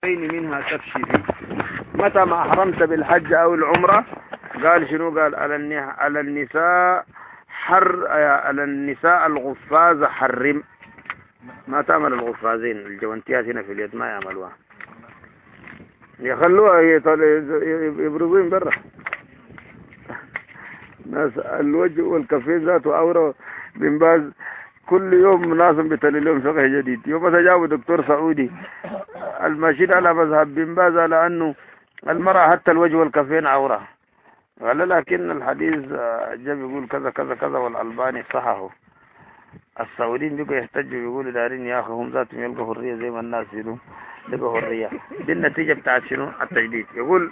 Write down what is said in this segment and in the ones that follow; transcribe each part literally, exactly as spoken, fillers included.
منها تكشفي. متى ما أحرمت بالحج أو العمرة قال شنو؟ قال على على النساء حر على النساء الغفاز حرم. ما تعمل الغفازين الجوانتيات هنا في اليد ما يعملوها، يخلوها يبرزوين برا. ناس الوجه والكفين ذاته أورا بن باز كل يوم لازم بتل لهم فقه جديد. يوم بس جابوا دكتور سعودي الماشيين على مذهب بن باز على أنه المرأة حتى الوجه والكفين عورة، قال لكن الحديث جاب يقول كذا كذا كذا والألباني صححه. السعوديين بقوا يحتجوا يقولوا دارين يا أخي هم ذاتهم يلقوا حرية زي ما الناس يقولوا لقوا حرية. دي النتيجة بتاعت شنو؟ التجديد. يقول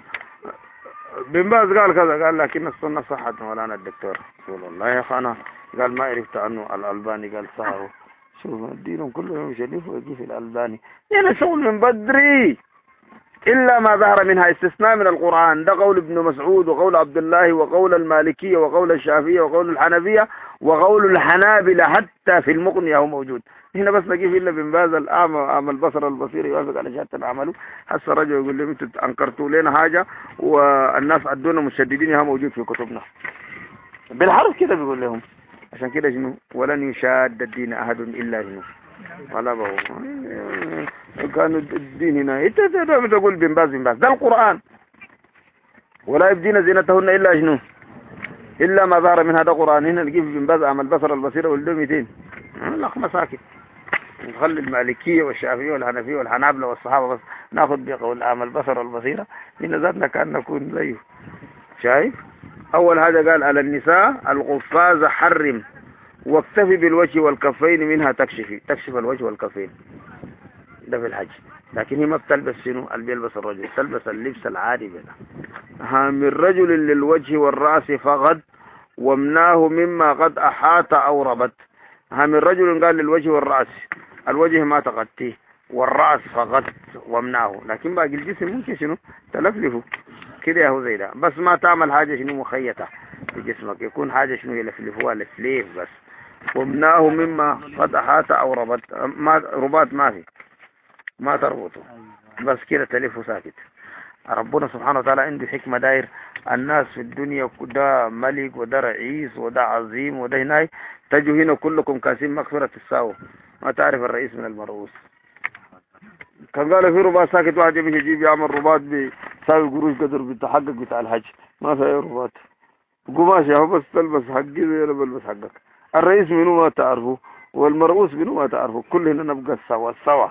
بن باز قال كذا، قال لكن السنة صحت مولانا الدكتور. يقول والله يا أخي أنا قال ما عرفت عنه الألباني قال صححه. شوف الدين كله يوم يشلف ويجي في الألباني يعني شغل من بدري إلا ما ظهر منها استثناء من القرآن. ده قول ابن مسعود وقول عبد الله وقول المالكية وقول الشافعية وقول الحنفية وقول الحنابلة، حتى في المغنية هو موجود. هنا بس نجيب إلا بن باز الأعمى أعمى البصر البصير يوافق على شهادة العمل. هسه رجل يقول لهم انتوا أنكرتوا لنا حاجة والناس عدونا مشددين ها موجود في كتبنا بالحرف كده بيقول لهم. عشان كده شنو؟ ولن يشاد الدين أحد إلا شنو غلبه. كانوا الدين هنا انت تقول بن باز بن باز ده القرآن. ولا يبدين زينتهن إلا شنو إلا ما ظهر من هذا القرآن. هنا نجيب بن باز أعمى البصر البصير والدم مئتين الأخ مساكن. نخلي المالكية والشافعية والحنفية والحنابلة والصحابة بس ناخذ بقول أعمى البصر والبصيرة. هنا ذاتنا كان نكون زيه. شايف؟ أول هذا قال على النساء الغفاز حرم واكتفي بالوجه والكفين منها تكشفي. تكشف الوجه والكفين ده في الحج، لكن هي ما بتلبس شنو اللي بيلبس الرجل، تلبس اللبس العادي بنا. ها من رجل للوجه والرأس فقط ومناه مما قد أحاط أو ربط. ها من رجل قال للوجه والرأس، الوجه ما تغطيه والرأس فقط ومناه، لكن باقي الجسم ممكن شنو تلفلفه كده هو زي ده. بس ما تعمل حاجة شنو مخيطة في جسمك، يكون حاجة شنو يلفلفوها لفليف بس. ومناه مما قد أحاط أو ربط، ما رباط ما في ما تربطه بس كده تلفه ساكت. ربنا سبحانه وتعالى عنده حكمة داير الناس في الدنيا، ده ملك وده رئيس وده عظيم وده هناي، تجوا هنا كلكم كاسين مغفرة الساوة ما تعرف الرئيس من المرؤوس. كان قال في رباط ساكت واحد يمشي يجيب يعمل رباط بيساوي قروش قدر بالتحقق بتاع الحج، ما في اي رباط قماش هو بس تلبس حقي زي انا بلبس حقك. الرئيس منو ما تعرفه والمرؤوس منو ما تعرفه، كلنا نبقى سوا سوا.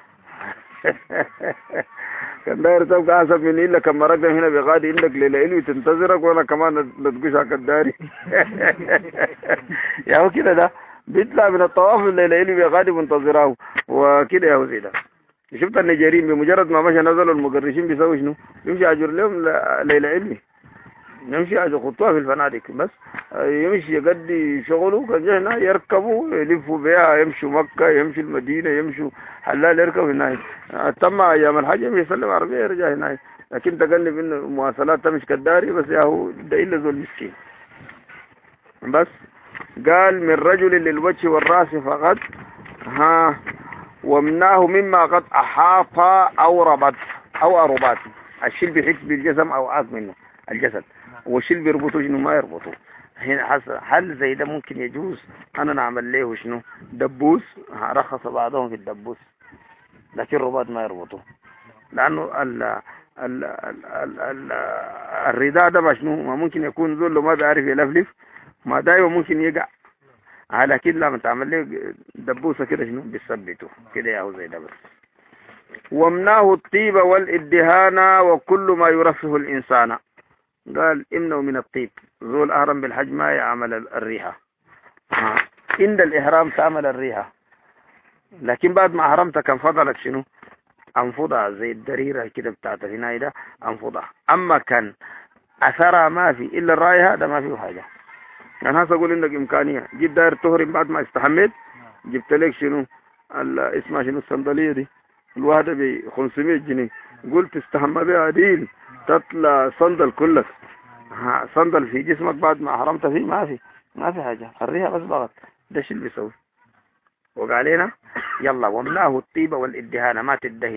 كان داير تبقى حسب من إلا كما رقم هنا بغادي إنك ليلة إلوي تنتظرك وأنا كمان نتقشك الداري. يا هو كده ده بيطلع من الطواف الليلة إلوي بغادي منتظراه وكده يا هو زي ده. شفت النيجيريين بمجرد ما مشى نزلوا المقرشين بيسوي شنو؟ يمشي أجر لهم ليلة علمي، يمشي أجر خطوة في الفنادق بس يمشي يقضي شغله. كان جاي هنا يركبوا يلفوا بها، يمشوا مكة يمشوا المدينة يمشوا حلال يركب هناك. تم أيام الحج يسلم عربية يرجع هناك، لكن تقلب إن المواصلات تمشي كالداري بس يا هو ده إلا ذو المسكين. بس قال من رجل للوجه والرأس فقط ها ومناه مما قد أحاط أو ربط أو أربط. الشيل بيحس بالجسم أو عاق منه الجسد، والشيل بيربطه شنو ما يربطه. هنا هل زي ده ممكن يجوز أنا نعمل له شنو دبوس؟ رخص بعضهم في الدبوس لكن رباط ما يربطه، لأنه ال ال ال ال ال الرداء ده ما شنو ما ممكن يكون ذل ما بيعرف يلفلف ما دايما ممكن يقع، لكن لما تعمل له دبوسة كده شنو بيثبته كده يا هو زي ده بس. ومناه الطيب والادهان وكل ما يرفه الإنسان. قال امنوا من الطيب، ذو الأهرم بالحج ما يعمل الريحة. عند الإحرام تعمل الريحة، لكن بعد ما أحرمت كان فضلك شنو أنفضها زي الدريرة كده بتاعت هنا ده أنفضها. أما كان أثرها ما في إلا الرائحة ده ما فيه حاجة. يعني هسه أقول إنك إمكانية جيت داير تهرم بعد ما استحميت جبت لك شنو اسمها شنو الصندلية دي الواحدة ب خمسمية جنيه، قلت استحمى بها ديل تطلع صندل كلك صندل في جسمك بعد ما حرمت فيه ما في ما في حاجة، الريحة بس ضغط. ده شيء اللي بيسوي وقال علينا يلا ومناه الطيبة والادهان ما تدهن.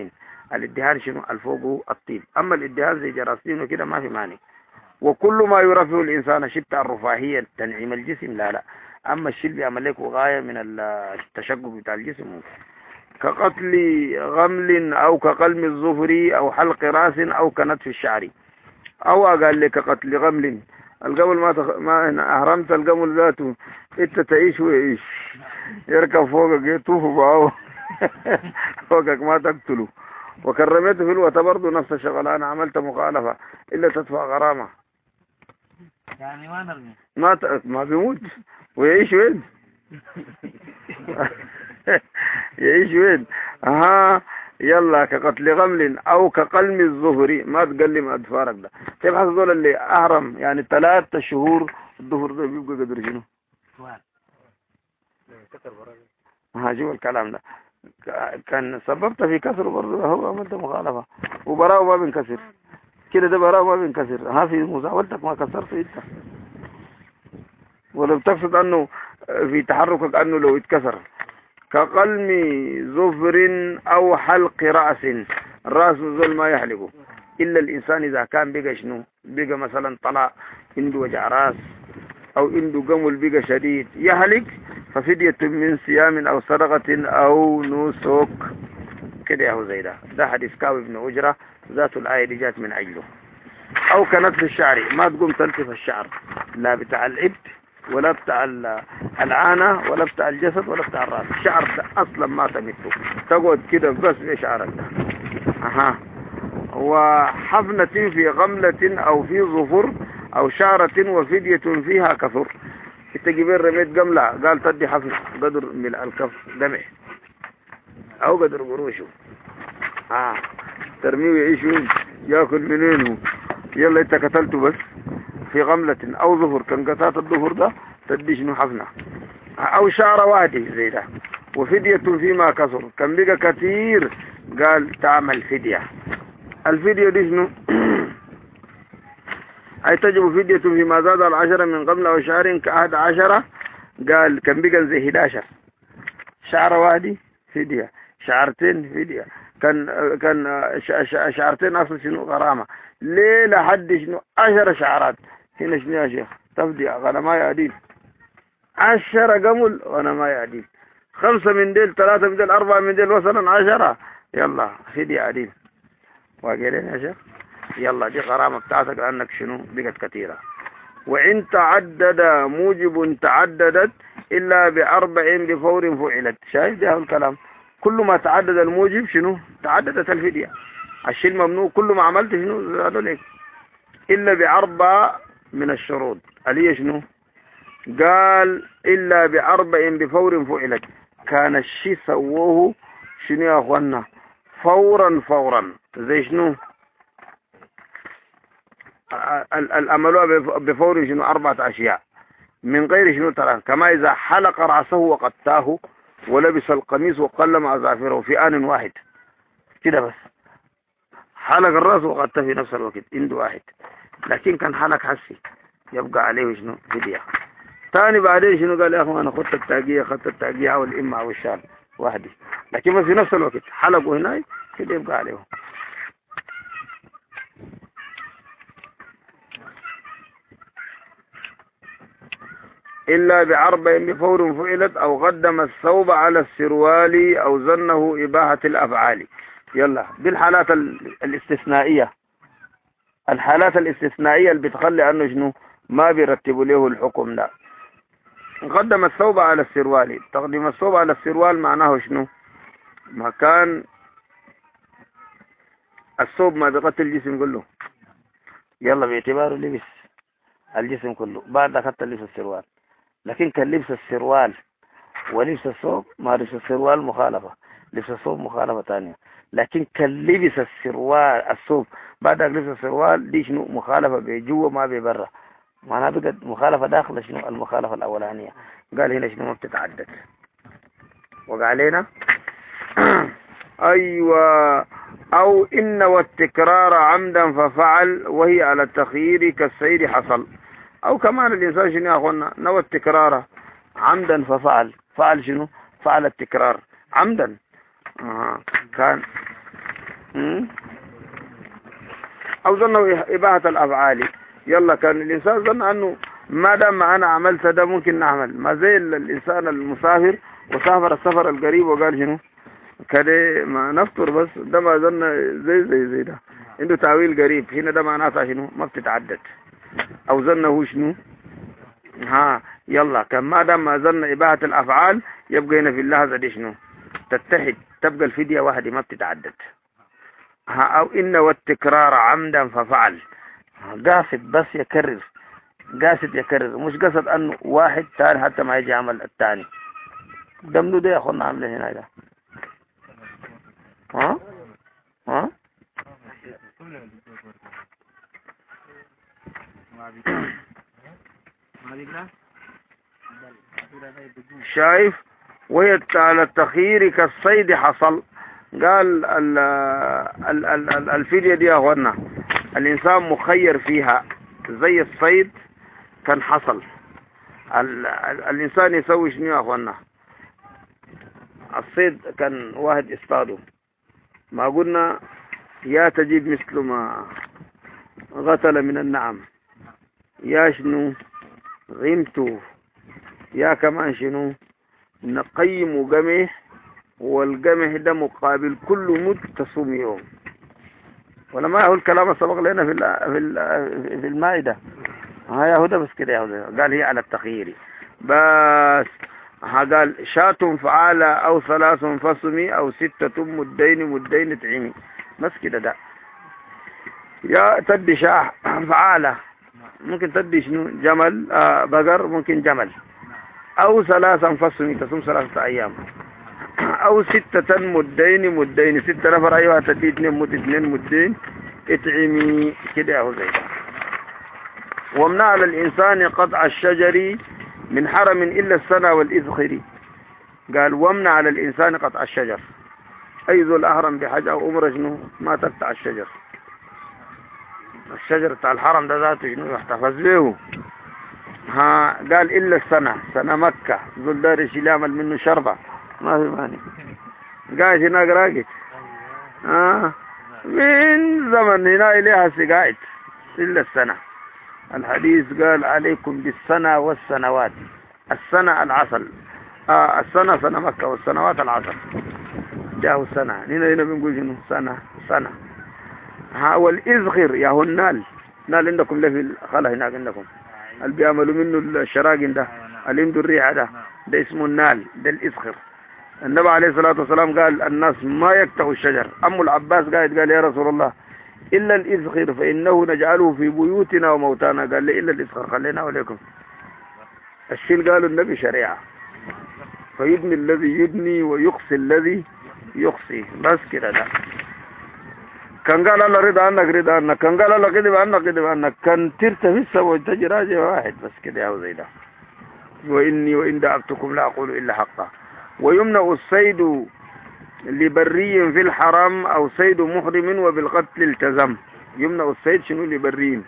الادهان شنو الفوق الطيب. اما الادهان زي جراثيم وكده ما في مانع. وكل ما يرفع الانسان شبت الرفاهيه تنعيم الجسم لا لا. اما الشيء بيعمل لك غايه من التشقق بتاع الجسم كقتل غمل او كقلم الظفر او حلق راس او كنتف الشعر. او قال لك قتل غمل القمل ما تخ... ما اهرمت القمل ذاته انت تعيش ويعيش يركب فوقك يطوف معه فوقك ما تقتله. وكرمته في الوقت برضه نفس الشغل انا عملت مخالفه الا تدفع غرامه يعني ما نرمي ما ت... ما بيموت ويعيش وين يعيش وين. ها يلا كقتل غمل او كقلم الظهر ما تقلم اظفارك ده. كيف حصل اللي اهرم يعني ثلاثة شهور الظهر ده بيبقى قدر شنو؟ ها شوف الكلام ده كان سببت في كسر برضه هو عملت مخالفه وبراءه ما بينكسر كده ده براءه ما بينكسر. ها في مزاولتك ما كسرت انت ولا بتقصد انه في تحركك انه لو اتكسر. كقلم ظفر او حلق راس الراس زول ما يحلقه الا الانسان اذا كان بقى شنو بقى مثلا طلع عنده وجع راس او عنده قمل بقى شديد يحلق ففدية من صيام او صدقة او نسك كده يا هو زي ده. ده حديث كعب بن عجرة ذات الآية دي جات من أجله. او كنتف الشعر ما تقوم تنتف الشعر لا بتاع العبد ولا بتاع العانة ولا بتاع الجسد ولا بتاع الراس. الشعر اصلا ما تمته تقعد كده بس في شعرك ده. اها وحفنة في غملة او في ظفر او شعرة وفدية فيها كثر. انت جبين رميت قملة قال تدي حفنة قدر من الكف دمع او قدر قروشه اه ترميه ويعيش وين ياكل منين هو. يلا انت قتلته بس في غملة او ظفر كان قتات الظفر ده تدي شنو حفنة او شعر وادي زي ده. وفدية فيما كثر كان بقى كثير قال تعمل فدية. الفدية دي شنو أي تجب فدية فيما زاد العشرة من قبل أو شهر كأحد عشرة قال كان بقى زي إحدى عشر. شعر وادي فدية شعرتين فدية كان كان شعرتين أصل شنو غرامة ليه لحد شنو عشر شعرات. هنا شنو يا شيخ تفدية غنما يعدين عشرة قمل غنما يعدين خمسة من ديل ثلاثة من ديل أربعة من ديل وصلا عشرة يلا فدية عدين واقعين يا شيخ. يلا دي غرامة بتاعتك لأنك شنو بقت كثيرة. وإن تعدد موجب تعددت إلا بأربع بفور فعلت. شايف ده الكلام كل ما تعدد الموجب شنو تعددت الفدية. الشيء الممنوع كل ما عملت شنو زادوا لك إلا بأربع من الشروط اللي هي شنو قال إلا بأربع بفور فعلت. كان الشيء سووه شنو يا أخوانا فورا فورا زي شنو الأملوا بفور شنو أربعة أشياء من غير شنو ترى. كما إذا حلق رأسه وقتاه ولبس القميص وقلم أظافره في آن واحد كده بس حلق الرأس وقتاه في نفس الوقت عند واحد. لكن كان حلق حسي يبقى عليه شنو فدية. ثاني بعدين شنو قال يا أخوان أنا خدت التاقية خدت التاقية أو الإمة أو الشال واحدي لكن في نفس الوقت حلقوا هنا كده يبقى عليه. إلا بأربع بفور فعلت أو قدم الثوب على السروال أو زنه إباحة الأفعال. يلا دي الحالات الاستثنائية. الحالات الاستثنائية اللي بتخلي أنه شنو ما بيرتبوا له الحكم ده. قدم الثوب على السروال. تقديم الثوب على السروال معناه شنو مكان الثوب ما بيغطي الجسم كله يلا باعتباره لبس الجسم كله بعد أخذت لبس السروال. لكن كان لبس السروال ولبس الثوب ما لبس السروال مخالفة لبس الثوب مخالفة ثانية. لكن كان لبس السروال الثوب بعد لبس السروال دي شنو مخالفة بجوا ما ببرا معناها بقت مخالفة داخل شنو المخالفة الأولانية. قال هنا شنو ما بتتعدد وقالينا أيوة أو إن والتكرار عمدا ففعل وهي على التخيير كالسير حصل. أو كمان الإنسان شنو يا أخوانا نوى التكرار عمدا ففعل فعل شنو فعل التكرار عمدا. آه. كان م? أو ظنوا إباحة الأفعال. يلا كان الإنسان ظن أنه ما دام أنا عملت ده ممكن نعمل، ما زي الإنسان المسافر وسافر السفر القريب وقال شنو كده ما نفطر، بس ده ما ظن زي زي زي ده عنده تاويل قريب هنا، ده معناتها شنو ما بتتعدد. أو ظنه شنو ها يلا كان ما دام ما ظن إباحة الأفعال يبقى هنا في اللحظة دي شنو تتحد، تبقى الفدية واحدة ما بتتعدد. ها أو إن والتكرار عمدا ففعل، قاصد بس يكرر، قاصد يكرر مش قصد أنه واحد تاني حتى ما يجي عمل الثاني. دمنو ده يا أخونا عامله هنا ده ها ها شايف. وهي على التخيير كالصيد حصل. قال ال ال ال الفدية دي يا أخوانا الإنسان مخير فيها زي الصيد كان حصل. ال ال الإنسان يسوي شنو يا أخوانا؟ الصيد كان واحد اصطاده، ما قلنا يا تجيب مثل ما غتل من النعم، يا شنو غيمته، يا كمان شنو نقيم قمح، والقمح ده مقابل كل مد تصوم يوم. ولا ما هو الكلام السبق لنا في في في المائدة. ها يا هدى بس كده يا هدى. قال هي على التخيير بس. قال شاة فعالة أو ثلاث فصمي أو ستة مدين مدين طعمي، بس كده ده. يا تدي شاه فعالة ممكن تدي شنو جمل آه بقر ممكن جمل، أو ثلاثا فصمي تصوم ثلاثة أيام، أو ستة مدين مدين ستة نفر أيوة تدي اثنين مد اثنين مدين اطعمي كده أهو زي ده. ومنع على الإنسان قطع الشجر من حرم إلا السنة والإذخر. قال ومنع على الإنسان قطع الشجر، أي ذو الأهرم بحاجة أو أمر شنو ما تقطع الشجر. الشجر بتاع الحرم ده ذاته شنو يحتفظ به. ها قال إلا السنة، سنة مكة ذو الدار يشيل يعمل منه شربة ما في مانع. قاعد هناك راقد آه من زمن هنا إليها سقاعد إلا السنة. الحديث قال عليكم بالسنة والسنوات. السنة العسل آه السنة سنة مكة والسنوات العسل. جاءوا سنة هنا هنا بنقول شنو سنة سنة. ها والإذخر يا هو النال، نال عندكم له في الخلا هناك عندكم اللي بيعملوا منه الشراقين ده اللي عنده الريحة ده ده اسمه النال، ده الإذخر. النبي عليه الصلاة والسلام قال الناس ما يقطعوا الشجر. أم العباس قاعد قال يا رسول الله إلا الإذخر فإنه نجعله في بيوتنا وموتانا. قال لي إلا الإذخر خلينا عليكم. الشيل قالوا النبي شريعة، فيدني الذي يدني ويقصي الذي يقصي، بس كده ده. كان قال الله رضا عنك رضا عنك، كان قال الله كذب عنك كذب عنك، كان ترتفي السبع تجي راجع واحد، بس كده يا زي ده. وإني وإن دعبتكم لا أقول إلا حقا. ويمنع الصيد لبري في الحرم أو صيد محرم وبالقتل التزم. يمنع الصيد شنو لبرين؟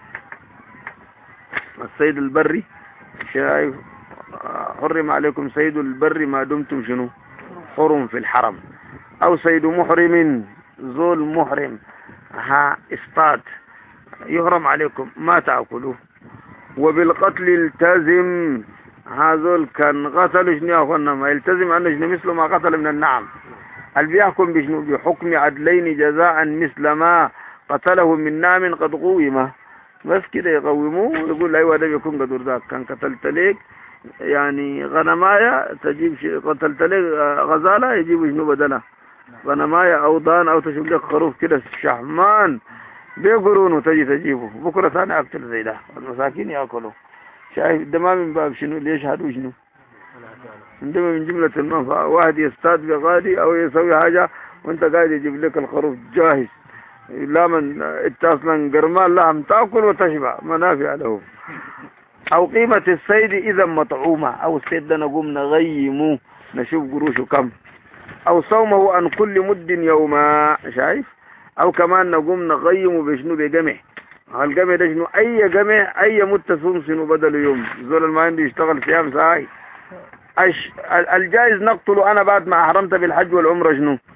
الصيد البري شايف حرم عليكم صيد البر ما دمتم شنو حرم في الحرم. أو صيد محرم زول محرم ها اصطاد يحرم عليكم ما تأكلوه. وبالقتل التزم هذول كان قتل شنو يا اخوانا ما يلتزم انه شنو مثل ما قتل من النعم. اللي بيحكم بشنو بحكم عدلين جزاء مثل ما قتله من نعم قد قوم، بس كده يقوموه يقول ايوه ده بيكون قدر ذاك. كان قتلت ليك يعني غنمايه تجيب شيء، قتلت ليك غزاله يجيب شنو بدلها غنمايه او ضان او تشوف لك خروف كده شحمان بيقرونه تجي تجيبه بكره ثاني اكتر زي ده المساكين ياكلوا. شايف ده من باب شنو ليش هادو شنو عندما من جملة المنفعة. واحد يصطاد بغادي او يسوي حاجة وانت قاعد يجيب لك الخروف جاهز، لا من انت اصلا قرمان لهم تاكل وتشبع منافع له. او قيمة الصيد اذا مطعومة، او الصيد ده نقوم نغيمه نشوف قروشه كم. او صومه عن كل مد يوما، شايف. او كمان نقوم نغيمه بشنو بقمح. القمح ده شنو اي قمح اي مد تصوم شنو بدل يوم. زول ما عنده يشتغل صيام ساعي. الجائز نقتله انا بعد ما احرمت بالحج والعمره شنو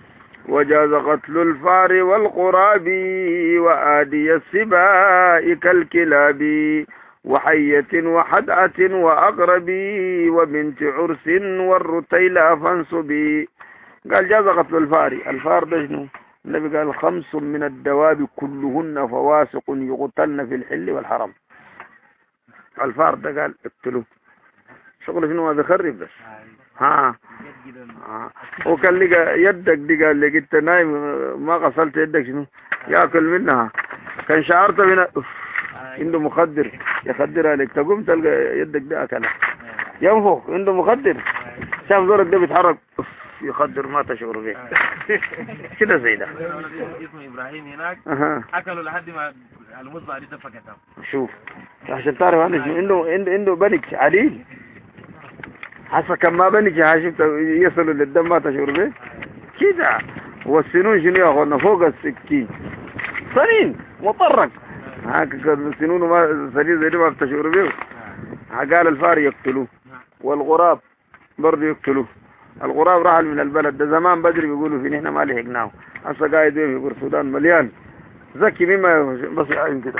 وجاز قتل الفار والقراب وآدي السباء كالكلاب وحية وحدعة وأقرب وبنت عرس والرتيلا فانصبي. قال جاز قتل الفار. الفار ده شنو؟ النبي قال خمس من الدواب كلهن فواسق يقتلن في الحل والحرم. الفار ده قال اقتلوه. شغل شنو هذا؟ خرب بس. ها ها وكان لقى يدك دي قال لي انت نايم ما غسلت يدك شنو؟ ياكل منها. كان شعرت هنا عنده مخدر يخدر عليك تقوم تلقى يدك ده اكلها ينفخ عنده مخدر. شاف زورك ده بيتحرك يخدر ما تشعر به كده زي ده. اسمه ابراهيم هناك اكلوا لحد ما المصبع دي تفكتها. شوف عشان تعرف انا عنده عنده عنده بنك عليل حسا كان ما بنك شفت يصلوا للدم ما تشعر به كده. والسنون شنو يا اخوانا؟ فوق الستين سنين مطرق هاك السنون ما سنين زي دي ما بتشعر به. قال الفار يقتلوه والغراب برضه يقتلوه. الغراب رحل من البلد ده زمان بدري بيقولوا فين احنا ما لحقناه. هسه قاعد في السودان مليان ذكي مما بس عين كده.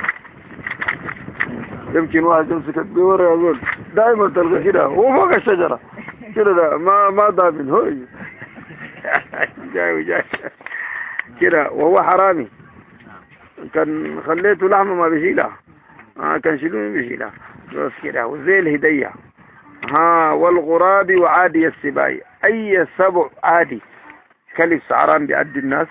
يمكن واحد يمسك الدور يقول دائما تلقى كده هو فوق الشجره كده ده ما ما ضامن هو جاي وجاي كده وهو حرامي. كان خليته لحمه ما بيشيلها آه كان شيلوه بيشيلها بس كده. وزي الهديه ها والغراب وعادي السباع. اي سبع عادي كلب سعران بيعدي الناس.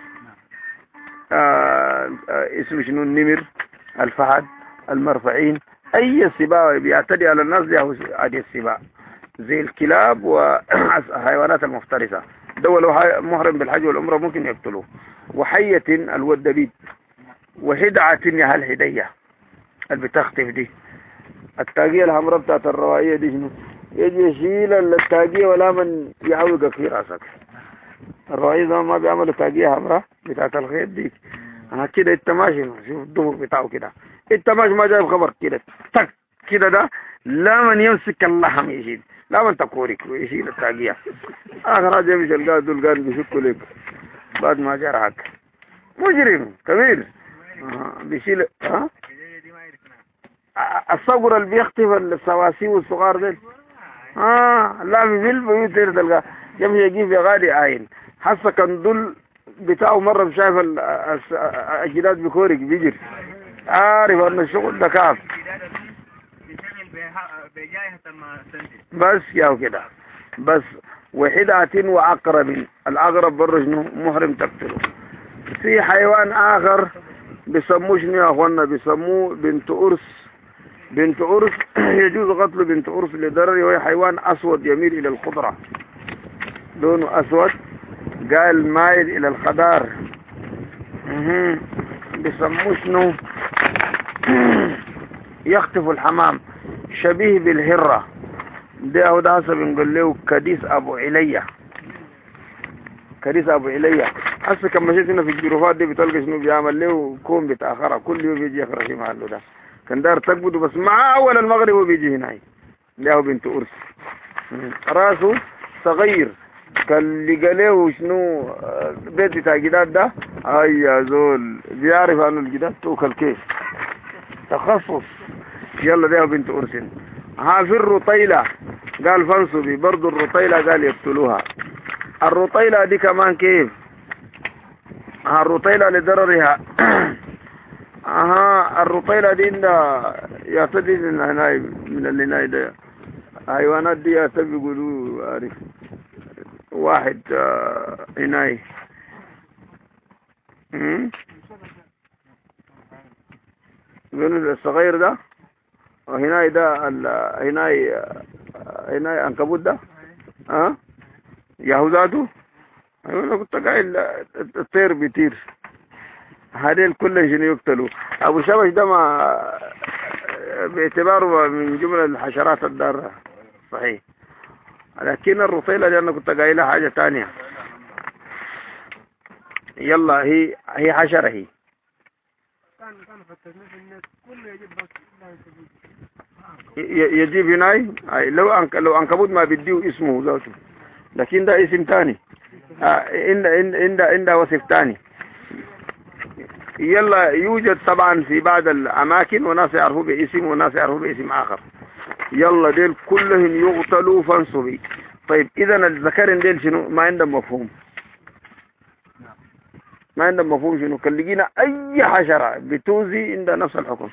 آه آه اسمه شنو؟ النمر الفهد المرفعين. اي سباع بيعتدي على الناس ده عادي السباع زي الكلاب والحيوانات المفترسة. دول محرم بالحج والعمرة ممكن يقتلوه. وحية الودبيب. وهدعة يا هالهدية اللي بتختف دي. التاقية الحمراء بتاعت الروائية دي شنو؟ يجي يشيل التاقية ولا من يعوقك في راسك. الروائية ده ما بيعملوا تاقية حمراء بتاعت الخيط دي. ها كده انت ماشي شوف الضفر بتاعه كده انت ماشي ما جايب خبر كده تك كده ده لا من يمسك اللحم يشيل لا من تكورك ويشيل التاقية. اخر حاجة يمشي القاد دول قال بيشكوا لك بعد ما جرحك مجرم كبير. اه بيشيل ها الصقر اللي بيختفي السواسي والصغار دول اه لا في البيوت تلقى يمشي يجيب يا غالي عين. حسا كان دول بتاعه مرة شايف الجداد بكورك بيجري عارف ان الشغل ده كاف بس يا كده بس. وحدعة وعقرب. العقرب برضه شنو؟ محرم تقتله. في حيوان اخر بيسموه شنو يا اخوانا؟ بيسموه بنت أرس. بنت أرس يجوز قتل بنت أرس لضرر. وهي حيوان اسود يميل الى الخضرة لونه اسود قال مايل الى الخضار. اها بيسموه شنو؟ يخطف الحمام شبيه بالهرة ده. هو ده هسه بنقول له كديس ابو عليا. كديس ابو عليا هسه كان مشيت هنا في الجروفات دي بتلقى شنو بيعمل له كوم بتاخرها كل يوم بيجي يخرج في محله ده. كان دار تقبضه بس مع اول المغرب وبيجي هنا. ده هو بنت أرس. راسه صغير كان لقى له شنو بيت بتاع جداد ده. اي يا زول بيعرف انه الجداد توكل كيف تخصص. يلا ده بنت أرس. ها في الرطيلة قال فانصبي. برضو الرطيلة قال يقتلوها. الرطيلة دي كمان كيف؟ ها الرطيلة لضررها اها الرطيلة دي يعتدي من هناي من اللي هناي ده. حيوانات دي يعتدي بيقولوا عارف واحد آه هناي يقولوا الصغير ده وهناي ده هناي هناي عنكبوت ده ها أه؟ يهوداته. انا كنت قايل الطير بيطير. هذيل كلهم شنو يقتلوا. ابو شبش ده ما باعتباره من جمله الحشرات الضاره صحيح. لكن الرطيله دي انا كنت قايلها حاجه ثانيه. يلا هي هي حشره. هي يجيب هناي لو أنك لو عنكبوت ما بيديه اسمه ذاته لكن ده اسم ثاني. عند عند عند عند وصف ثاني. يلا يوجد طبعا في بعض الأماكن وناس يعرفوا باسم وناس يعرفوا باسم آخر. يلا ديل كلهم يغتلوا فانصبي. طيب إذا الذكرين ديل شنو؟ ما عندهم مفهوم، ما عندهم مفهوم شنو؟ كان لقينا أي حشرة بتوزي عند نفس الحكم.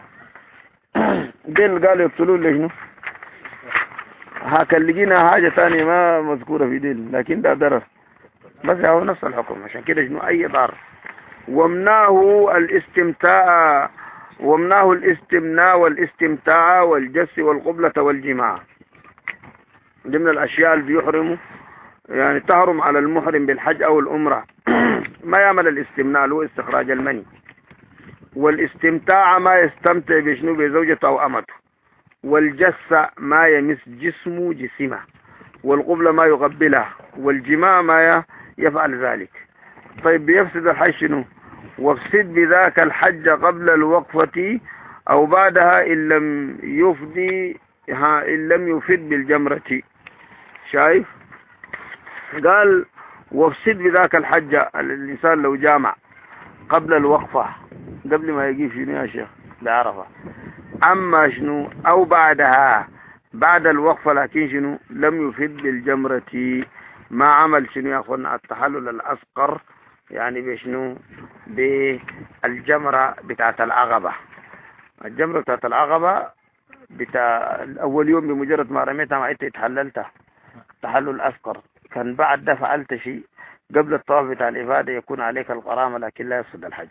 ديل قالوا يقتلوا لي شنو؟ ها كان لقينا حاجة ثانية ما مذكورة في ديل لكن ده ضرر، بس هو نفس الحكم. عشان كده شنو؟ أي ضرر. ومناه الاستمتاع ومناه الاستمناء والاستمتاع والجس والقبلة والجماع، ضمن الأشياء اللي بيحرموا يعني تحرم على المحرم بالحج أو الأمرة. ما يعمل الاستمناء اللي هو استخراج المني، والاستمتاع ما يستمتع بشنو؟ بزوجته أو أمته، والجس ما يمس جسمه جسمه، والقبلة ما يقبلها، والجماع ما يفعل ذلك. طيب بيفسد الحج شنو؟ وافسد بذاك الحج قبل الوقفة أو بعدها إن لم يفدي ها إن لم يفد بالجمرة. شايف؟ قال وافسد بذاك الحج. الإنسان لو جامع قبل الوقفة، قبل ما يجي شنو يا شيخ بعرفة، أما شنو أو بعدها بعد الوقفة لكن شنو لم يفد بالجمرة، ما عمل شنو يا أخوانا التحلل الأصغر يعني بشنو؟ بالجمرة بتاعت العقبة. الجمرة بتاعت العقبة بتاع أول يوم بمجرد ما رميتها ما أنت اتحللتها تحلل أصغر، كان بعد ده فعلت شيء قبل الطواف بتاع الإفادة يكون عليك الغرامة لكن لا يفسد الحج.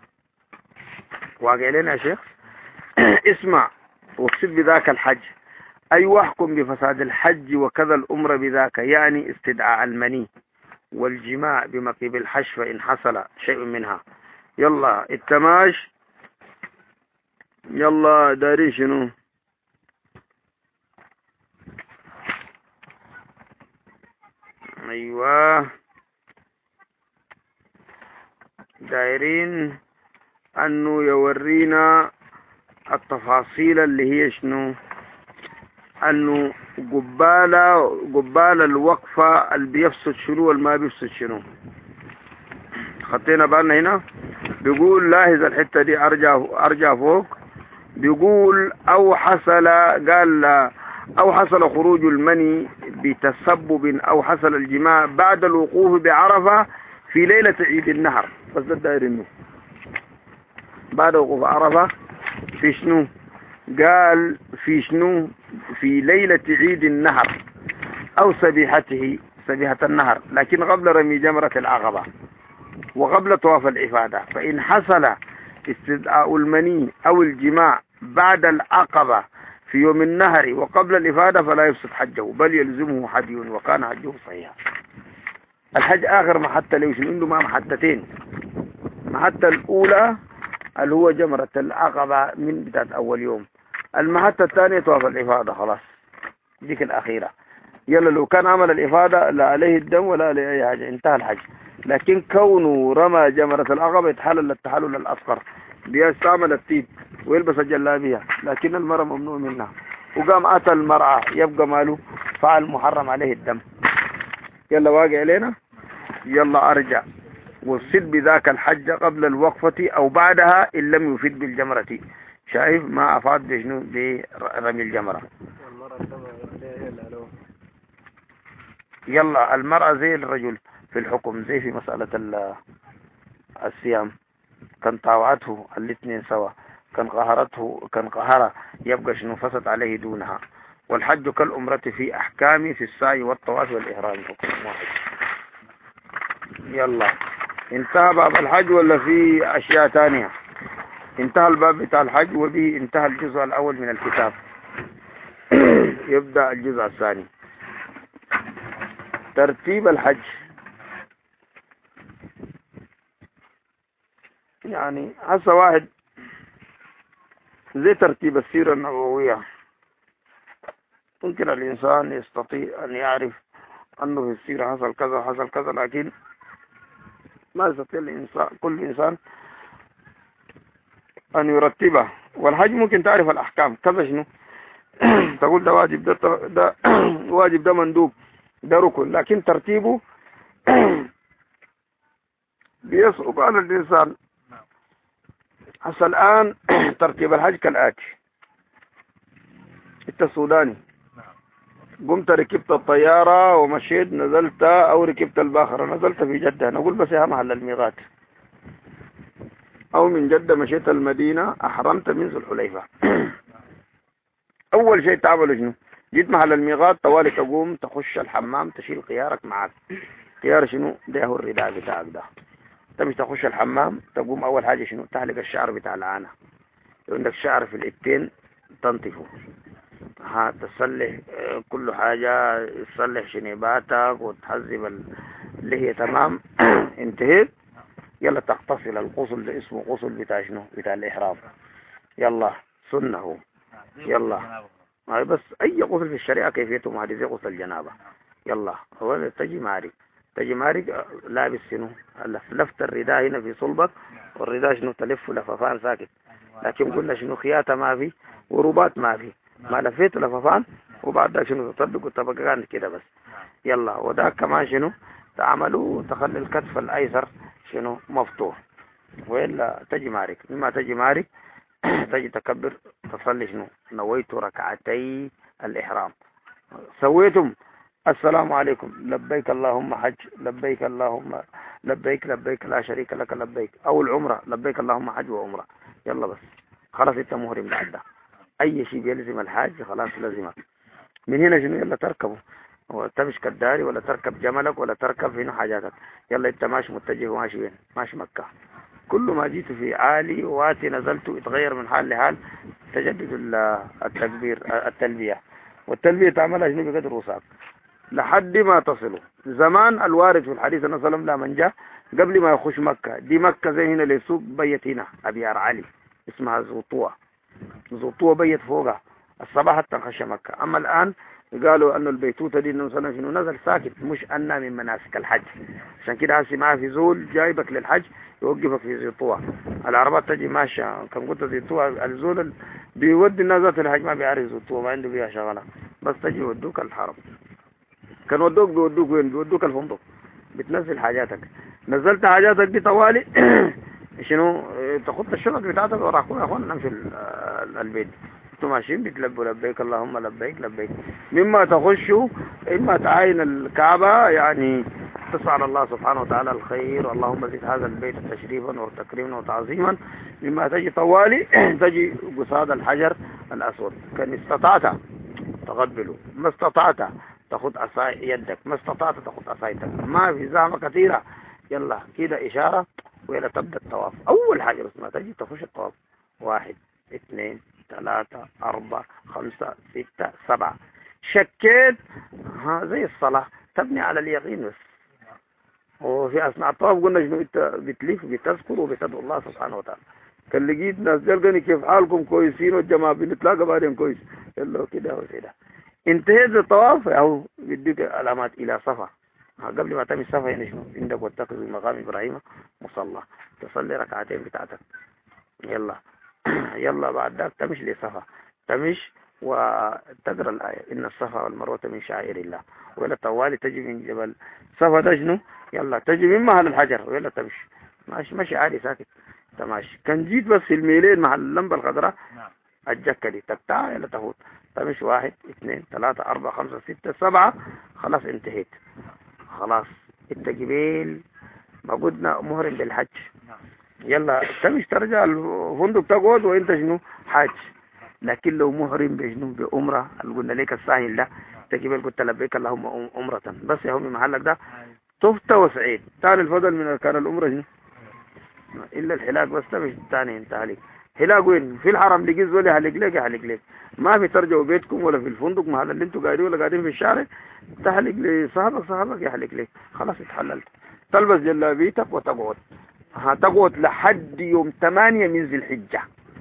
واقع لنا يا شيخ. اسمع، واقصد بذاك الحج أي واحكم بفساد الحج وكذا الأمر بذاك، يعني استدعاء المني والجماع بمقيب الحج فإن حصل شيء منها. يلا التماش. يلا داري شنو؟ ايوه دايرين انه يورينا التفاصيل اللي هي شنو؟ انه قبالة قبال الوقفة اللي بيفسد شنو والما بيفسد شنو. خطينا بالنا هنا. بيقول لاحظ الحتة دي ارجع ارجع فوق. بيقول او حصل قال او حصل خروج المني بتسبب او حصل الجماع بعد الوقوف بعرفة في ليلة عيد النهر. بس ده داير انه بعد وقوف عرفة في شنو؟ قال في شنو؟ في ليلة عيد النهر او سبيحته سبيحة النهر، لكن قبل رمي جمرة العقبة وقبل طواف الإفادة. فإن حصل استدعاء المني او الجماع بعد العقبة في يوم النهر وقبل الإفادة فلا يفسد حجه بل يلزمه حدي وكان حجه صحيحا. الحج آخر محطة ليش عنده ما محطتين. المحطة الأولى اللي هو جمرة العقبة من بتاعت أول يوم، المحطة الثانية طواف الإفادة خلاص ديك الأخيرة. يلا لو كان عمل الإفادة لا عليه الدم ولا عليه أي حاجة انتهى الحج. لكن كونه رمى جمرة العقبة يتحلل التحلل الأصغر بيستعمل الطيب ويلبس الجلابية، لكن المرأة ممنوع منها. وقام أتى المرأة يبقى ماله فعل محرم عليه الدم. يلا واقع علينا. يلا أرجع وصد بذاك الحج قبل الوقفة أو بعدها إن لم يفيد بالجمرة. شايف ما أفاد بشنو؟ برمي الجمرة. يلا المرأة زي الرجل في الحكم، زي في مسألة الصيام، كان طاوعته الاثنين سوا، كان قهرته كان قهر يبقى شنو فسد عليه دونها. والحج كالأمرة في أحكام في السعي والطواف والإحرام حكم واحد. يلا انتهى باب الحج ولا في أشياء تانية؟ انتهى الباب بتاع الحج وبه انتهى الجزء الأول من الكتاب. يبدأ الجزء الثاني ترتيب الحج. يعني هسه واحد زي ترتيب السيرة النبوية، ممكن الإنسان يستطيع أن يعرف أنه في السيرة حصل كذا حصل كذا، لكن ما يستطيع الإنسان كل إنسان أن يرتبها. والحج ممكن تعرف الأحكام كذا شنو تقول ده واجب ده, ده واجب ده مندوب ده ركن، لكن ترتيبه بيصعب على الإنسان. هسه الآن ترتيب الحج كالآتي: انت سوداني، قمت ركبت الطيارة ومشيت، نزلت أو ركبت الباخرة نزلت في جدة، نقول بس يا محل الميقات، أو من جدة مشيت المدينة، أحرمت من ذو الحليفة. أول شيء تعمله شنو؟ جيت محل الميقات طوالي تقوم تخش الحمام، تشيل خيارك معك. خيار شنو؟ ده هو الرداء بتاعك ده. تمشي تخش الحمام، تقوم أول حاجة شنو؟ تحلق الشعر بتاع العانة، لو عندك شعر في الإبتين تنطفه، ها تصلح كل حاجة، تصلح شنيباتك وتحذب اللي هي تمام. انتهيت، يلا تغتسل. الغسل ده اسمه غسل بتاع شنو؟ بتاع الإحرام. يلا سنة هو. يلا هاي بس أي غسل في الشريعة كيفيته هذه زي غسل الجنابة. يلا هو تجي مارك، تجي مارك لابس شنو؟ لفت الرداء هنا في صلبك، والرداء شنو؟ تلف لففان ساكت. لكن قلنا شنو؟ خياطة ما في ورباط ما في، ما لفيت لففان وبعد ده شنو؟ تطبق الطبقان كده بس. يلا وده كمان شنو تعملوا؟ تخلي الكتف الأيسر شنو؟ مفتوح. وإلا تجي مارك، مما تجي مارك تجي تكبر تصلي شنو؟ نويت ركعتي الإحرام. سويتم السلام عليكم، لبيك اللهم حج، لبيك اللهم لبيك لبيك لا شريك لك لبيك، أو العمرة لبيك اللهم حج وعمرة. يلا بس خلاص انت مهرم بعد ده. أي شيء بيلزم الحاج خلاص لازمك. من هنا شنو؟ يلا تركبه، وتمشي كالداري، ولا تركب جملك، ولا تركب هنا حاجاتك. يلا انت ماشي متجه وماشي وين؟ ماشي مكة. كل ما جيت في عالي واتي نزلت اتغير من حال لحال، تجدد التكبير التلبية، والتلبية تعملها شنو؟ بقدر وصاك لحد ما تصلوا. زمان الوارد في الحديث النبي صلى الله عليه وسلم لما جاء قبل ما يخش مكة، دي مكة زي هنا ليسوق بيت هنا أبيار علي اسمها زوطوة، زوطوة بيت فوقها الصباح حتى خش مكة. أما الآن قالوا أنه البيتوتة دي النبي صلى الله عليه وسلم نزل ساكت، مش أنها من مناسك الحج. عشان كده هسي معاه في زول جايبك للحج يوقفك في زيطوة. العربات تجي ماشية، كان قلت زيطوة الزول بيودي الناس ذات الحج ما بيعرف زيطوة، ما عنده بيها شغلة، بس تجي يودوك الحرم. كان ودوك بيودوك وين؟ بيودوك الفندق، بتنزل حاجاتك. نزلت حاجاتك دي طوالي شنو؟ تخط الشنط بتاعتك وراكم يا اخوان نمشي البيت. انتوا ماشيين بتلبوا لبيك اللهم لبيك لبيك. مما تخشوا اما تعاين الكعبة، يعني تسأل الله سبحانه وتعالى الخير، اللهم زد هذا البيت تشريفا وتكريما وتعظيما. مما تجي طوالي تجي قصاد الحجر الأسود، كان استطعت تقبله، ما استطعت تاخد عصاي يدك، ما استطعت تاخد عصايتك، ما في زعمة كثيرة. يلا كده إشارة ويلا تبدأ الطواف. أول حاجة بس ما تجي تخش الطواف، واحد اثنين ثلاثة أربعة خمسة ستة سبعة، شكيت ها زي الصلاة تبني على اليقين بس. وفي أثناء الطواف قلنا شنو؟ أنت بتلف بتذكر وبتدعو الله سبحانه وتعالى. كان لقيت ناس جلقني كيف حالكم كويسين والجماعة بنتلاقى بعدين كويس، يلا كده وكده. انتهيت الطواف أو بديك علامات إلى صفا. قبل ما تمشي صفا يعني شنو؟ عندك واتخذ مقام إبراهيم مصلى، تصلي ركعتين بتاعتك. يلا يلا بعد ذاك تمشي لصفا، تمشي وتقرأ الآية إن الصفا والمروة من شعائر الله. ولا طوالي تجي من جبل صفا ده شنو؟ يلا تجي من محل الحجر ويلا تمشي ماشي ماشي عادي ساكت تماشي. كان جيت بس في الميلين محل اللمبة الخضراء الجكة دي تقطع يلا تفوت، تمشي واحد اثنين ثلاثة أربعة خمسة ستة سبعة، خلاص انتهيت. خلاص انت جبيل ما قلنا مهرم بالحج. يلا تمشي ترجع الفندق تقعد وانت شنو؟ حاج. لكن لو مهرم بشنو؟ بأمرة اللي قلنا لك الساهل ده، تجيبل قلت لبيك اللهم أمرة بس يا همي محلك ده طفت وسعيد. تاني الفضل من كان الأمرة شنو؟ إلا الحلاق بس تمشي تاني انت عليك. حلاق وين؟ في الحرم لقيت زولي حلق لك حلق لك، ما في ترجعوا بيتكم ولا في الفندق محل اللي انتوا قاعدين ولا قاعدين في الشارع تحلق لصاحبك، صاحبك يحلق لك، خلاص اتحللت. تلبس جلابيتك وتقعد، هتقعد لحد يوم ثمانية من ذي الحجة.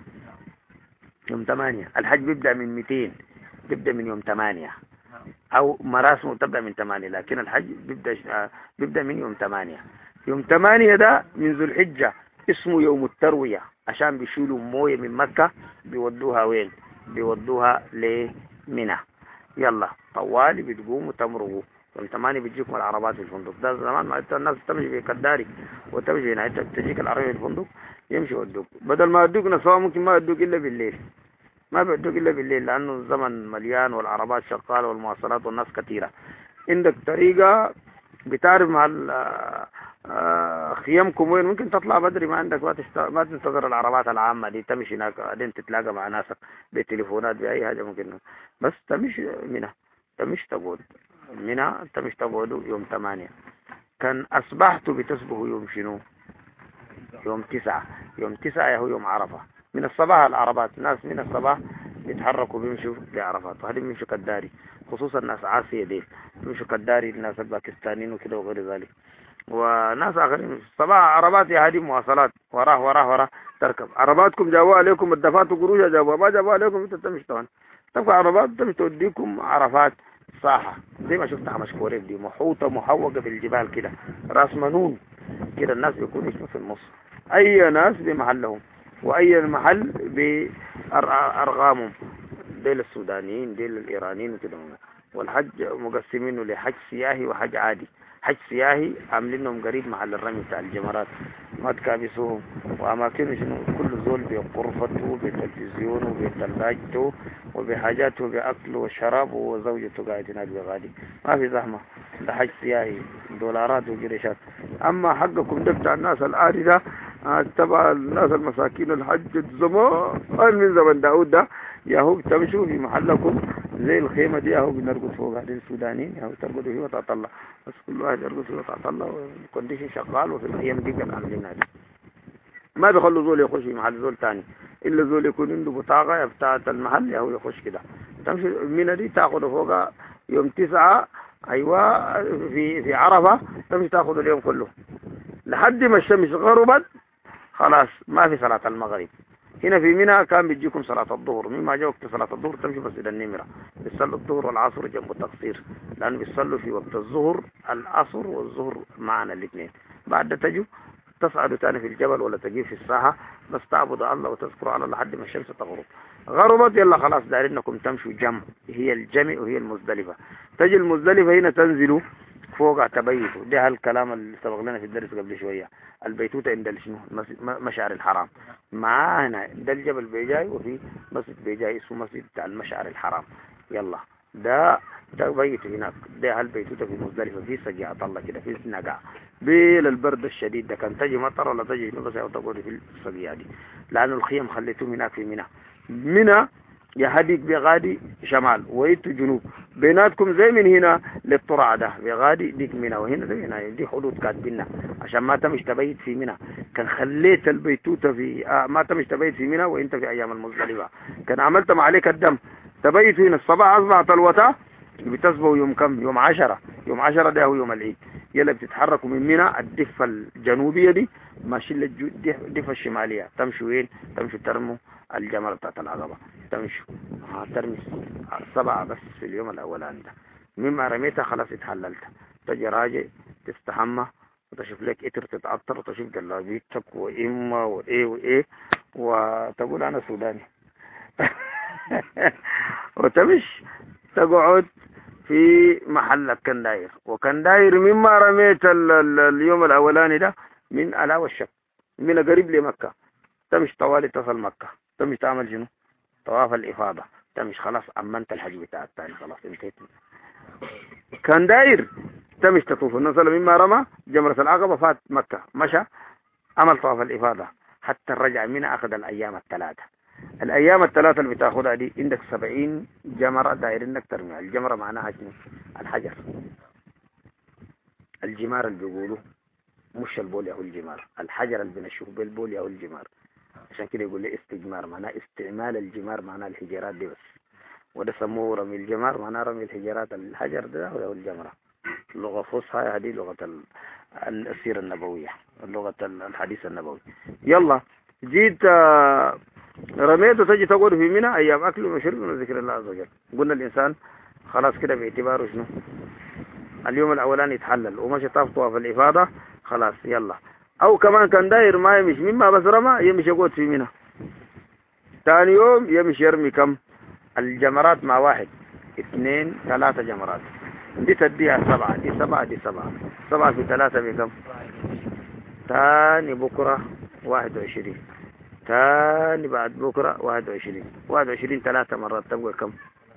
يوم ثمانية الحج بيبدأ من مئتين، بيبدأ من يوم ثمانية أو مراسمه تبدأ من ثمانية، لكن الحج بيبدأ بيبدأ من يوم ثمانية. يوم ثمانية ده من ذو الحجة اسمه يوم التروية، عشان بيشيلوا موية من مكة بيودوها وين؟ بيودوها لمنى. يلا طوالي بتقوموا تمرقوا يوم ثمانية بتجيكم العربات في الفندق. ده زمان ما الناس تمشي في كداري وتمشي هنا، تجيك العربية في الفندق يمشي يودوك، بدل ما يودوك نسوا ممكن ما يودوك إلا بالليل، ما بيودوك إلا بالليل لأنه الزمن مليان والعربات شغالة والمواصلات والناس كثيرة. عندك طريقة بتعرف مع خيامكم وين، ممكن تطلع بدري، ما عندك ما, تشت... ما تنتظر العربات العامة دي، تمشي هناك بعدين تتلاقى مع ناسك بالتليفونات بأي حاجة ممكن، بس تمشي منها تمشي تقعد منها تمشي تقعدوا يوم ثمانية. كان أصبحت بتسبه يوم شنو؟ يوم تسعة. يوم تسعة هو يوم عرفة. من الصباح العربات ناس من الصباح بيتحركوا بيمشوا لعرفات، وهذه بيمشوا كداري، خصوصا الناس عاسية دي بيمشوا كداري، الناس الباكستانيين وكده وغير ذلك، وناس آخرين الصباح عربات. يا هذه مواصلات وراه وراه وراه تركب عرباتكم، جابوا عليكم الدفات وقروشة، جابوا ما جابوا عليكم انت تمشي طبعا تبقى عربات تمشي توديكم عرفات صاحة زي ما شفتها مشكورين دي، محوطة محوقة بالجبال كده، راس منون كده، الناس بيكونوا في النص، أي ناس بمحلهم وأي محل بأرغامهم، ديل السودانيين ديل الإيرانيين وكده. والحج مقسمينه لحج سياحي وحج عادي. حج سياحي عاملينهم قريب محل الرمي بتاع الجمرات، ما تكابسوهم وأماكنه شنو، كل زول بغرفته بتلفزيونه بثلاجته وبحاجاته بأكله وشرابه وزوجته قاعد هناك بغادي، ما في زحمة. ده حج سياحي دولارات وقرشات. أما حقكم ده بتاع الناس العادي ده تبع الناس المساكين الحج زمان من زمن داود ده، ياهو بتمشوا في محلكم زي الخيمة دي، ياهو بنرقد فوق هذين السودانيين، ياهو ترقدوا فيه وتطلع، بس كل واحد يرقد فيه وتطلع والكونديشن شغال. وفي الأيام دي كان عاملين هذا، ما بيخلوا زول يخش في محل زول تاني إلا زول يكون عنده بطاقة بتاعة المحل، ياهو يخش كده. تمشي من دي تاخذ فوقها يوم تسعة، أيوة في في عرفة تمشي تاخذ اليوم كله لحد ما الشمس غربت، خلاص ما في صلاة المغرب. هنا في منى كان بيجيكم صلاة الظهر، مما جاء وقت صلاة الظهر تمشي مسجد النمرة، بيصلوا الظهر والعصر جنب التقصير، لأنه بيصلوا في وقت الظهر العصر والظهر معنا الاثنين. بعد تجوا تصعدوا تاني في الجبل ولا تجي في الساحة، بس تعبد الله وتذكروا على الله لحد ما الشمس تغرب. غربت يلا خلاص دايرين انكم تمشوا جمع، هي الجمع وهي المزدلفة. تجي المزدلفة هنا تنزلوا فوق تبيتوا، ده الكلام اللي سبق لنا في الدرس قبل شوية. البيتوتة عند شنو مشعر الحرام، ما هنا ده الجبل بيجاي وفي مسجد بيجاي اسمه مسجد بتاع المشعر الحرام. يلا ده تبيتوا هناك، ده البيتوتة في مزدلفة في سجيعة الله كده في نقع بيل البرد الشديد ده، كان تجي مطر ولا تجي بس تقعدوا في السجيعة دي، لأن الخيم خليتهم هناك في منى. منى يا هديك بغادي شمال ويتو جنوب، بيناتكم زي من هنا للطرع ده بغادي ديك منى، وهنا زي هنا دي حدود كاتبينها عشان ما تمش تبيت في منى. كان خليت البيتوتة في آه ما تمش تبيت في منى وانت في ايام المزدلفة، كان عملت ما عليك الدم تبيت هنا الصباح اصبحت الوتاء بتسبوا يوم كم؟ يوم عشرة. يوم عشرة ده هو يوم العيد. يلا بتتحركوا من منى الضفة الجنوبية دي ماشي للضفة الشمالية، تمشوا وين؟ تمشوا ترموا الجمرة بتاعت العقبة، تمشوا ترمي سبعة بس في اليوم الأولاني ده، مما رميتها خلاص اتحللت، تجي راجع تستحمى وتشوف لك اتر تتعطر وتشوف جلابيتك وإما وإيه وإيه وتقول أنا سوداني وتمش تقعد في محلك كان داير. وكان داير مما رميت ال ال اليوم الأولاني ده من ألا والشك من قريب لمكة، تمش طوالي تصل مكة، تمش تعمل شنو؟ طواف الإفاضة، تمش خلاص أمنت الحج بتاعك تاني خلاص انتهيت. كان داير تمش تطوف النصل مما رمى جمرة العقبة فات مكة، مشى عمل طواف الإفاضة حتى رجع منها، أخذ الأيام الثلاثة. الأيام الثلاثة اللي بتاخدها دي عندك سبعين جمرة داير انك ترمي. الجمرة معناها شنو؟ الحجر، الجمار اللي بيقولوا مش البول يهو الجمار، الحجر اللي بنشوف بالبول يهو الجمار، عشان كده يقول لي استجمار معناه استعمال الجمار، معناه الحجرات دي بس. وده سموه رمي الجمار معناه رمي الحجرات، الحجر ده هو الجمرة. اللغة فصحى هذه لغة السيرة النبوية، اللغة الحديث النبوي. يلا جيت رميت وتجي تقول في منى أيام أكل وشرب وذكر الله عز وجل. قلنا الإنسان خلاص كده باعتباره شنو؟ اليوم الأولاني يتحلل ومشي طاف طواف الإفاضة خلاص يلا. أو كمان كان داير ما يمشي مما بس رمى يمشي يقعد في منى، ثاني يوم يمشي يرمي كم؟ الجمرات مع واحد اثنين ثلاثة جمرات، دي تديها سبعة، دي سبعة، دي سبعة. سبعة في ثلاثة بكم؟ تاني بكرة واحد وعشرين، تاني بعد بكرة واحد وعشرين، واحد وعشرين ثلاثة مرات تبقى كم؟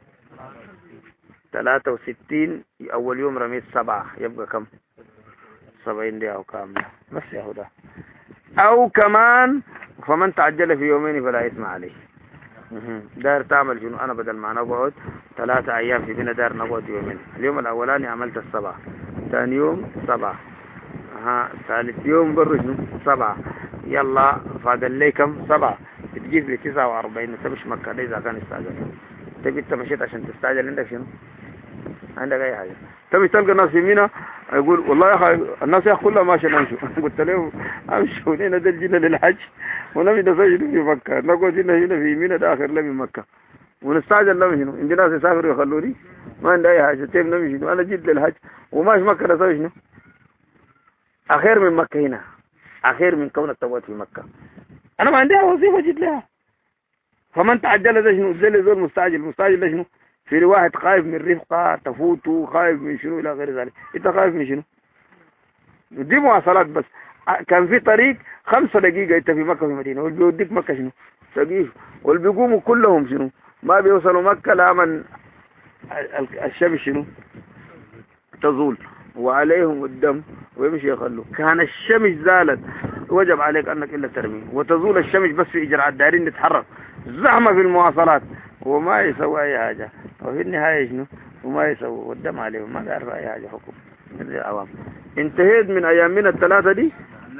ثلاثة وستين. أول يوم رميت سبعة يبقى كم؟ سبعين دي أو كاملة بس يا هدى. أو كمان فمن تعجل في يومين فلا إثم عليه. داير تعمل شنو؟ أنا بدل ما نقعد ثلاثة أيام في بنا داير نقعد يومين. اليوم الأولاني عملت السبعة، ثاني يوم سبعة، ها ثالث يوم برو شنو؟ سبعة. يلا فاضل لي كم؟ سبعة. بتجيب لي تسعة وأربعين. أنت مش مكة ده إذا كان استعجل. تبي أنت مشيت عشان تستعجل عندك شنو؟ عندك أي حاجة. تبي تلقى الناس في مينا يقول والله يا أخي الناس يا كلها ماشي نمشوا. قلت له أمشوا هنا ده الجنة للحج ونمشي نسجد في مكة، نقعد هنا هنا في مينا ده آخر لمن مكة ونستعجل نمشي شنو؟ عندي ناس يسافروا يخلوني ما عندي أي حاجة. تبي نمشي شنو؟ أنا جيت للحج وماشي مكة نسوي شنو؟ أخير من مكة هنا، أخير من كون التوات في مكة. أنا ما عندي وظيفة جيت لها. فمن تعجل ده شنو؟ زي زول مستعجل. مستعجل ده شنو؟ في واحد خايف من رفقة تفوته، خايف من شنو إلى غير ذلك. أنت خايف من شنو؟ دي مواصلات بس. كان في طريق خمسة دقيقة أنت في مكة في مدينة، واللي بيوديك مكة شنو؟ سقيف. واللي بيقوموا كلهم شنو؟ ما بيوصلوا مكة لا من الشمس شنو؟ تزول وعليهم الدم ويمشي يخلوا. كان الشمس زالت وجب عليك أنك إلا ترمي، وتزول الشمس بس في إجراء دارين نتحرك زحمة في المواصلات وما يسوي أي حاجة. وفي النهاية شنو؟ وما يسوي والدم عليهم ما قال أي حاجة. حكم العوام. انتهيت من أيامنا الثلاثة دي.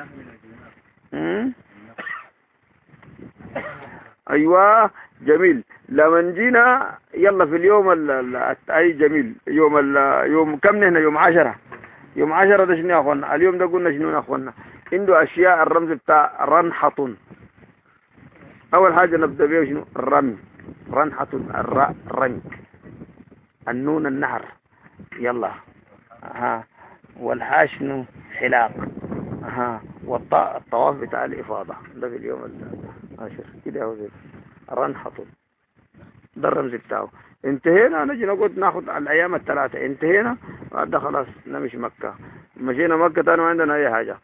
أيوة جميل. لما جينا يلا في اليوم ال أي جميل يوم ال يوم كم نحن؟ يوم عشرة. يوم عشرة ده شنو يا أخوانا؟ اليوم ده قلنا شنو يا أخوانا؟ عنده أشياء الرمز بتاع رنحة. أول حاجة نبدأ بيه شنو؟ الرمي. رنحة الراء رنك، النون النهر يلا ها، والحاء شنو؟ حلاق ها، والطاء الطواف بتاع الإفاضة. ده في اليوم العاشر كده هو زي رنحة. ده الرمز بتاعه. انتهينا نجي نقعد ناخد الأيام الثلاثة. انتهينا بعد خلاص نمشي مكة. مشينا مكة تاني ما عندنا أي حاجة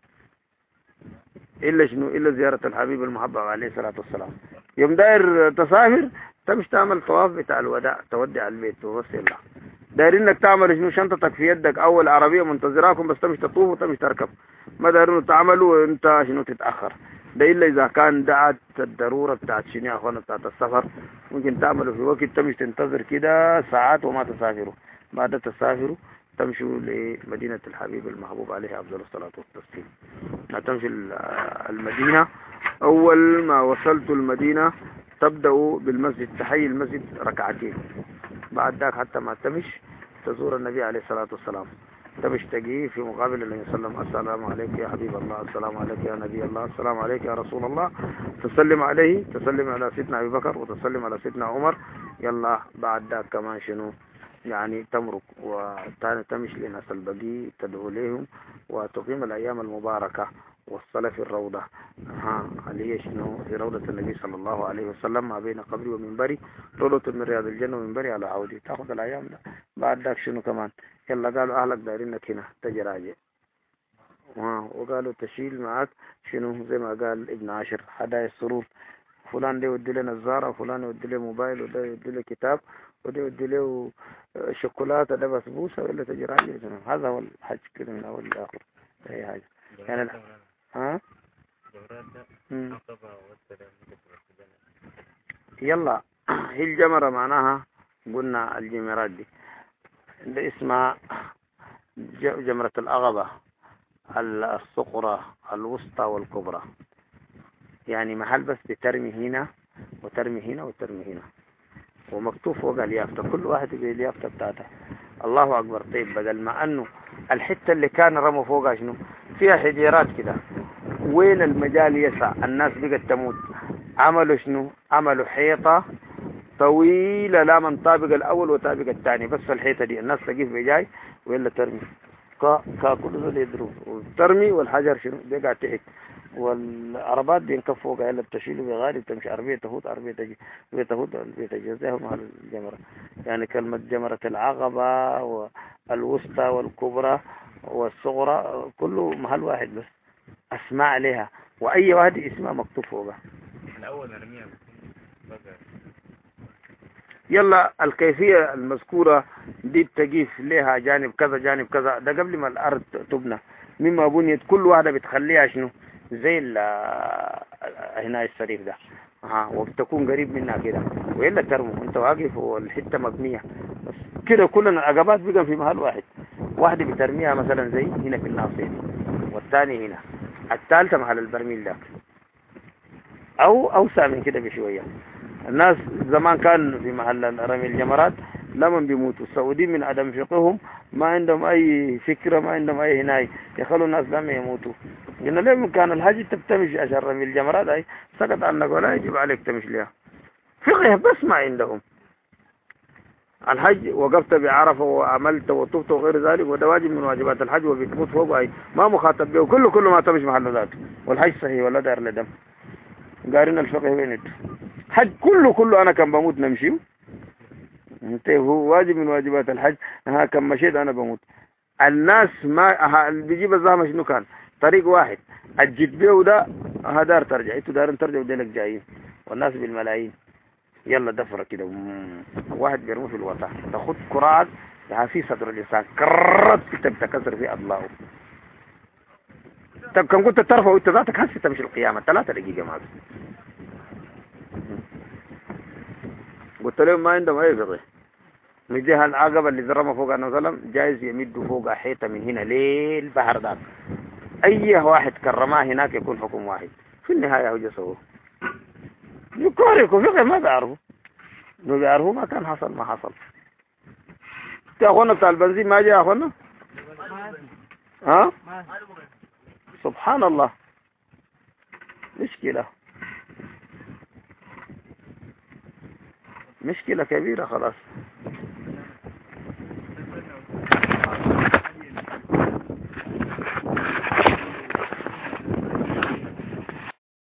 إلا شنو؟ إلا زيارة الحبيب المحبب عليه الصلاة والسلام. يوم داير تسافر تمشي تعمل طواف بتاع الوداع، تودع البيت وبس. يلا دايرين انك تعمل شنو؟ شنطتك في يدك أو العربية منتظراكم بس تمشي تطوف وتمشي تركب. ما دايرين تعملوا وانت شنو تتأخر. ده إلا إذا كان دعت الضرورة بتاعت شنو يا أخوانا بتاعت السفر، ممكن تعملوا في وقت تمشي تنتظر كده ساعات وما تسافروا. بعد تسافروا تمشوا لمدينة الحبيب المحبوب عليه أفضل الصلاة والتسليم. تمشي المدينة. أول ما وصلت المدينة تبدأوا بالمسجد، تحيي المسجد ركعتين. بعد ذاك حتى ما تمش تزور النبي عليه الصلاة والسلام، تمش تجي في مقابل النبي صلى الله عليه وسلم. السلام عليك يا حبيب الله، السلام عليك يا نبي الله، السلام عليك يا رسول الله. تسلم عليه، تسلم على سيدنا أبي بكر وتسلم على سيدنا عمر. يلا بعد ذاك كمان شنو يعني تمرق وتاني تمشي لناس البقي تدعو لهم وتقيم الأيام المباركة والصلاة في الروضة ها اللي هي شنو؟ في روضة النبي صلى الله عليه وسلم ما بين قبري ومنبري روضة من رياض الجنة ومنبري على عودي. تاخذ الأيام ده. بعد ذاك شنو كمان؟ يلا قالوا أهلك دايرينك هنا تجي راجع، وقالوا تشيل معك شنو زي ما قال ابن عاشر هدايا السرور. فلان ده يودي له نظارة وفلان يودي له موبايل وده يودي له كتاب وده يودي له شوكولاتة ده بسبوسة ولا تجي راجع. هذا هو الحج كده من أول لآخر. أي حاجة يعني ها يلا. هي الجمرة معناها قلنا الجمرات دي ده اسمها جمرة الأغبة الصغرى الوسطى والكبرى. يعني محل بس بترمي هنا وترمي هنا وترمي هنا ومكتوب فوق اليافطة، كل واحد باليافطة بتاعته. الله أكبر. طيب بدل ما أنه الحتة اللي كان رموا فوقها شنو فيها حجيرات كده، وين المجال يسع الناس بقت تموت، عملوا شنو؟ عملوا حيطة طويلة لا من طابق الأول وطابق الثاني، بس الحيطة دي الناس تقف بجاي ويلا ترمي كا كا كل ذول يضرب وترمي والحجر شنو بيقع تحت والعربات بينكف فوقها إلا بتشيله بغالي تمشي عربية تهوت عربية تجي عربية تهوت عربية تجي زي هم الجمرة. يعني كلمة جمرة العقبة والوسطى والكبرى والصغرى كله محل واحد بس أسماء عليها، وأي واحد اسمها مكتوب فوقها. الأول نرميها. يلا الكيفية المذكورة دي بتجيف لها جانب كذا جانب كذا، ده قبل ما الأرض تبنى مما بنيت كل واحدة بتخليها شنو زي هنا السرير ده ها، وبتكون قريب منها كده وإلا ترمو انت واقف والحتة مبنية بس كده. كلنا العقبات بقى في محل واحد، واحدة بترميها مثلا زي هنا في الناصية والثاني هنا، الثالثة محل البرميل ده أو أوسع من كده بشوية. الناس زمان كان في محل رمي الجمرات لما بيموتوا السعوديين من عدم فقههم ما عندهم أي فكرة، ما عندهم أي هناية، يخلوا الناس لما يموتوا. إن لما كان الحج تمشي عشان رمي الجمرات أي سقط عنك ولا يجب عليك تمشي لها، فقه بس ما عندهم. الحج وقفت بعرفة وعملت وطفت وغير ذلك وده واجب من واجبات الحج وبتموت فوق أي ما مخاطب به، كله كله ما تمشي محل ذاته والحج صحيح ولا دار لدم. قارن الفقه بين حج كله كله أنا كان بموت نمشي انت هو واجب من واجبات الحج. ها كم مشيت أنا بموت. الناس ما بيجيب الزهمة شنو كان طريق واحد الجد بيه ده ها دار ترجع انتوا دارين ترجعوا ديلك جايين والناس بالملايين. يلا دفرة كده واحد بيرمو في الوطا تاخد كرات لها في صدر الإنسان كرت تكسر في أضلاعه. طب كم كنت ترفع وانت ذاتك هسي تمشي القيامة ثلاثة دقيقة ما قلت لهم ما عندهم أي فقه. مش دي العقبة اللي ذرمها فوق النبي صلى الله عليه وسلم جايز يمدوا فوق حيطة من هنا للبحر ذاك، أي واحد كرماه هناك يكون حكم واحد في النهاية. هو جسوه يكوركوا فقه ما بيعرفوا، لو بيعرفوا ما كان حصل ما حصل. يا أخوانا بتاع البنزين ما جاء يا أخوانا ها سبحان الله مشكلة مشكلة كبيرة خلاص.